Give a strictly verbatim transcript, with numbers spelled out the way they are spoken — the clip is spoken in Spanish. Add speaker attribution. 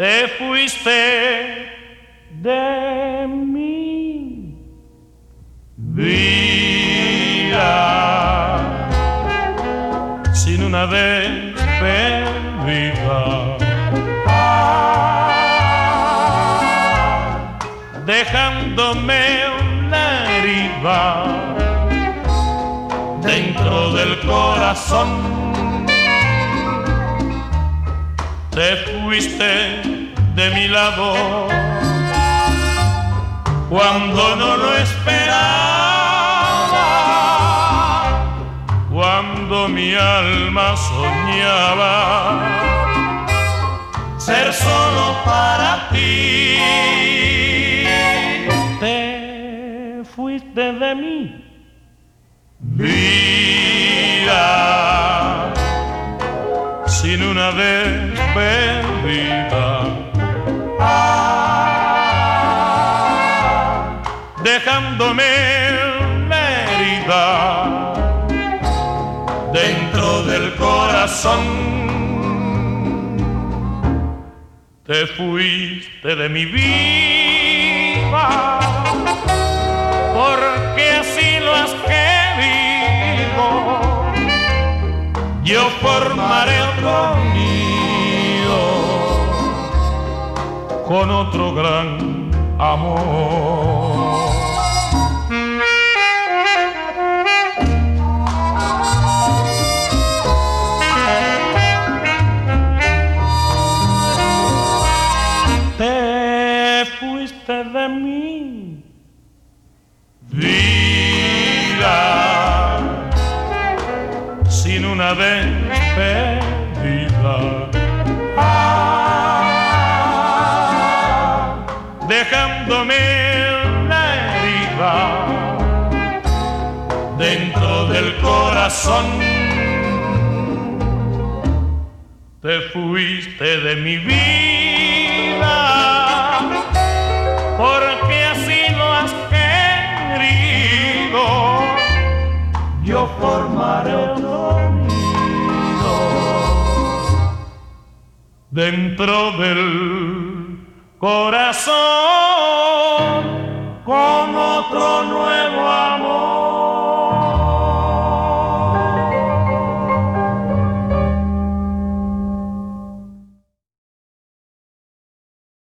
Speaker 1: te fuiste de mi vida sin una despedida, dejándome una herida dentro del corazón. Te fuiste de mi lado cuando no lo esperaba, cuando mi alma soñaba ser solo para ti. Te fuiste de mi vida sin una despedida, dejándome una herida dentro del corazón. Te fuiste de mi vida porque así lo has querido. Yo formaré otro nido con otro gran amor. Te fuiste de mi vida sin una despedida, dejándome una herida dentro del corazón. Te fuiste de mi vida porque así lo has querido. Yo formaré otro nido dentro del corazón.